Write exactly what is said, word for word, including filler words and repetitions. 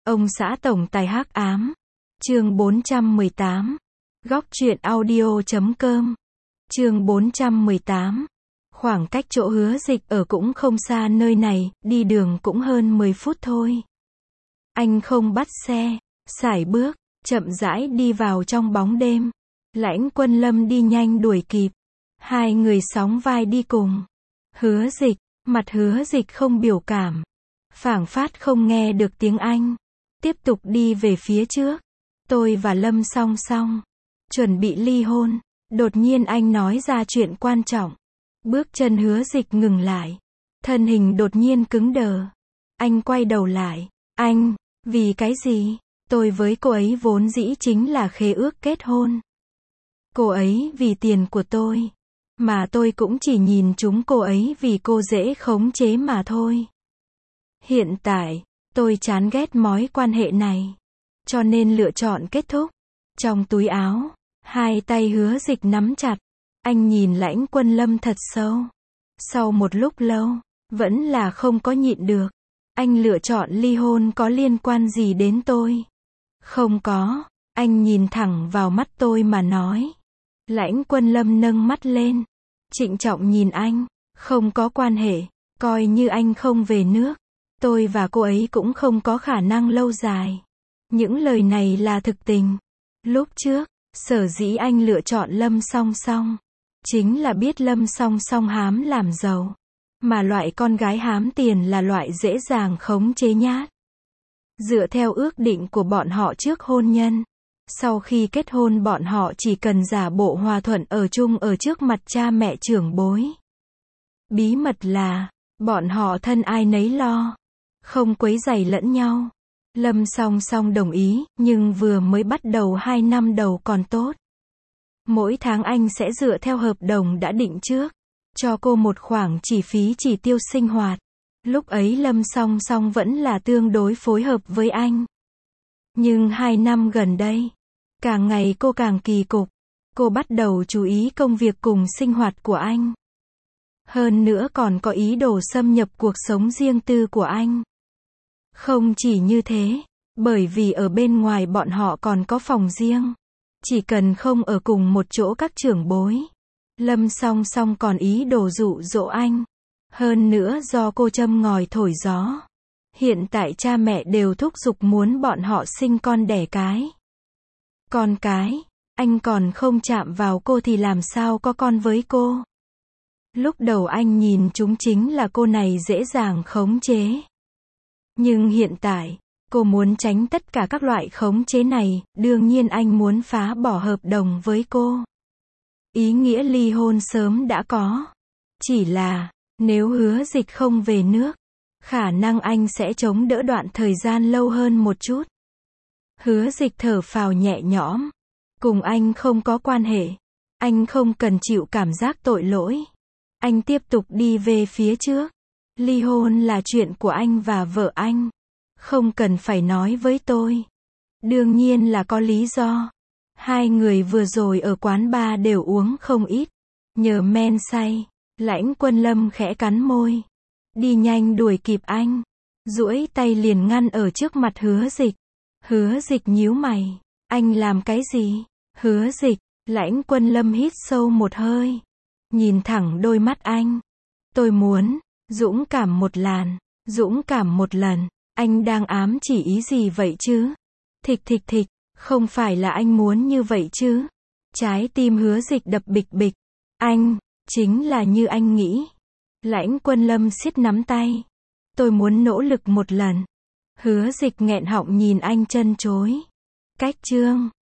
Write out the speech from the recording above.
Ông xã tổng tài hắc ám. Chương bốn trăm mười tám. Góc truyện audio chấm com. Chương bốn trăm mười tám. Khoảng cách chỗ Hứa Dịch ở cũng không xa nơi này, đi đường cũng hơn mười phút thôi. Anh không bắt xe, sải bước, chậm rãi đi vào trong bóng đêm. Lãnh Quân Lâm đi nhanh đuổi kịp. Hai người sóng vai đi cùng. Hứa Dịch, mặt Hứa Dịch không biểu cảm. Phảng phất không nghe được tiếng Anh. Tiếp tục đi về phía trước. Tôi và Lâm song song. Chuẩn bị ly hôn. Đột nhiên anh nói ra chuyện quan trọng. Bước chân Hứa Dịch ngừng lại. Thân hình đột nhiên cứng đờ. Anh quay đầu lại. Anh, vì cái gì? Tôi với cô ấy vốn dĩ chính là khế ước kết hôn. Cô ấy vì tiền của tôi. Mà tôi cũng chỉ nhìn chúng cô ấy vì cô dễ khống chế mà thôi. Hiện tại, tôi chán ghét mối quan hệ này. Cho nên lựa chọn kết thúc. Trong túi áo, hai tay Hứa Dịch nắm chặt. Anh nhìn Lãnh Quân Lâm thật sâu. Sau một lúc lâu, vẫn là không có nhịn được. Anh lựa chọn ly hôn có liên quan gì đến tôi? Không có. Anh nhìn thẳng vào mắt tôi mà nói. Lãnh Quân Lâm nâng mắt lên. Trịnh trọng nhìn anh. Không có quan hệ. Coi như anh không về nước. Tôi và cô ấy cũng không có khả năng lâu dài. Những lời này là thực tình. Lúc trước, sở dĩ anh lựa chọn Lâm song song. Chính là biết Lâm song song hám làm giàu. Mà loại con gái hám tiền là loại dễ dàng khống chế nhát. Dựa theo ước định của bọn họ trước hôn nhân. Sau khi kết hôn bọn họ chỉ cần giả bộ hòa thuận ở chung ở trước mặt cha mẹ trưởng bối. Bí mật là, bọn họ thân ai nấy lo. Không quấy rầy lẫn nhau. Lâm song song đồng ý, nhưng vừa mới bắt đầu hai năm đầu còn tốt. Mỗi tháng anh sẽ dựa theo hợp đồng đã định trước. Cho cô một khoản chi phí chi tiêu sinh hoạt. Lúc ấy Lâm song song vẫn là tương đối phối hợp với anh. Nhưng hai năm gần đây, càng ngày cô càng kỳ cục. Cô bắt đầu chú ý công việc cùng sinh hoạt của anh. Hơn nữa còn có ý đồ xâm nhập cuộc sống riêng tư của anh. Không chỉ như thế, bởi vì ở bên ngoài bọn họ còn có phòng riêng. Chỉ cần không ở cùng một chỗ các trưởng bối. Lâm song song còn ý đồ dụ dỗ anh. Hơn nữa do cô châm ngòi thổi gió. Hiện tại cha mẹ đều thúc giục muốn bọn họ sinh con đẻ cái. Con cái, anh còn không chạm vào cô thì làm sao có con với cô. Lúc đầu anh nhìn chúng chính là cô này dễ dàng khống chế. Nhưng hiện tại, cô muốn tránh tất cả các loại khống chế này, đương nhiên anh muốn phá bỏ hợp đồng với cô. Ý nghĩa ly hôn sớm đã có. Chỉ là, nếu Hứa Dịch không về nước, khả năng anh sẽ chống đỡ đoạn thời gian lâu hơn một chút. Hứa Dịch thở phào nhẹ nhõm. Cùng anh không có quan hệ. Anh không cần chịu cảm giác tội lỗi. Anh tiếp tục đi về phía trước. Ly hôn là chuyện của anh và vợ anh. Không cần phải nói với tôi. Đương nhiên là có lý do. Hai người vừa rồi ở quán bar đều uống không ít. Nhờ men say, Lãnh Quân Lâm khẽ cắn môi. Đi nhanh đuổi kịp anh. Duỗi tay liền ngăn ở trước mặt Hứa Dịch. Hứa Dịch nhíu mày. Anh làm cái gì? Hứa Dịch, Lãnh Quân Lâm hít sâu một hơi. Nhìn thẳng đôi mắt anh. Tôi muốn, dũng cảm một làn, dũng cảm một lần. Anh đang ám chỉ ý gì vậy chứ? Thịch thịch thịch, không phải là anh muốn như vậy chứ? Trái tim Hứa Dịch đập bịch bịch. Anh, chính là như anh nghĩ. Lãnh Quân Lâm siết nắm tay. Tôi muốn nỗ lực một lần. Hứa Dịch nghẹn họng nhìn anh chân chối. Cách chương.